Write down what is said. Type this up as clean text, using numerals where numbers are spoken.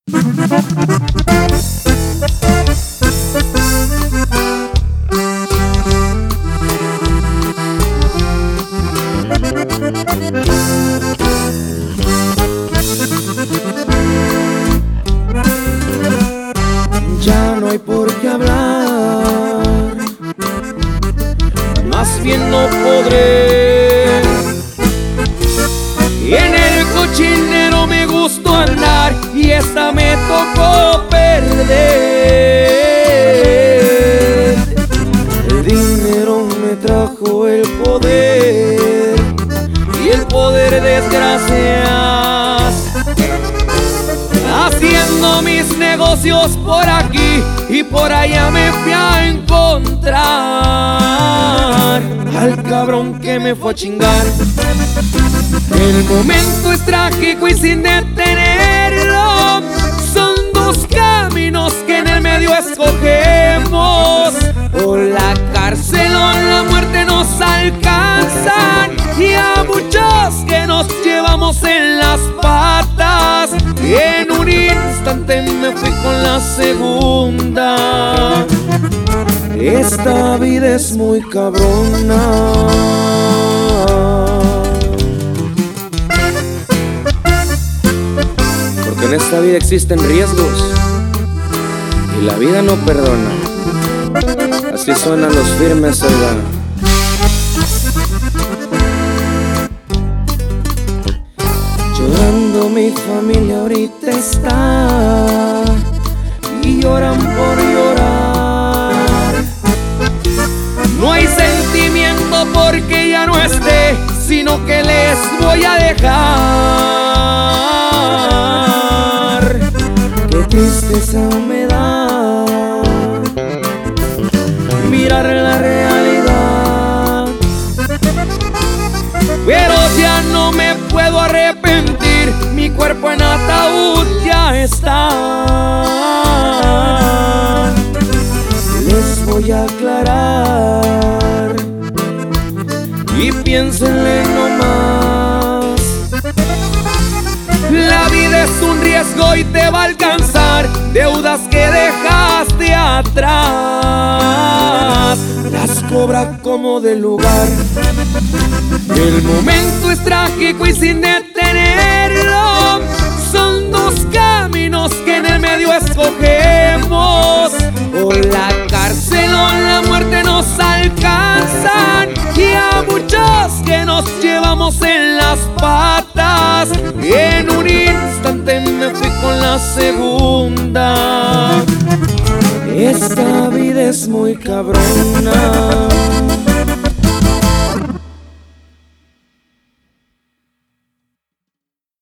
Ya no hay por qué hablar, más bien no podré. Y en el cochinero me gustó andar y esta me tocó perder. El dinero me trajo el poder y el poder desgracias, haciendo mis negocios por aquí y por allá me fui a encontrar al cabrón que me fue a chingar. El momento es trágico y sin detenerlo, son dos caminos que en el medio escogemos: o la cárcel o la muerte nos alcanzan, y a muchos que nos llevamos en las patas. Y en un instante me fui con la segunda. Esta vida es muy cabrona, porque en esta vida existen riesgos y la vida no perdona. Así suenan los Firmes, oiga. Llorando mi familia ahorita está y lloran por llorar. No hay sentimiento porque ya no esté, sino que les voy a dejar. Qué tristeza me da mirar la realidad, pero ya no me puedo arrepentir, mi cuerpo en ataúd ya está. Les voy a aclarar y piénsenle nomás. La vida es un riesgo y te va a alcanzar deudas que dejaste atrás, las cobra como de lugar. El momento es trágico y sin detenerlo, son dos caminos que en el medio escogemos: o la cárcel o la muerte nos alcanzan, y a muchos que nos llevamos en las patas. Y en un instante me fui con la segunda. Esta vida es muy cabrona.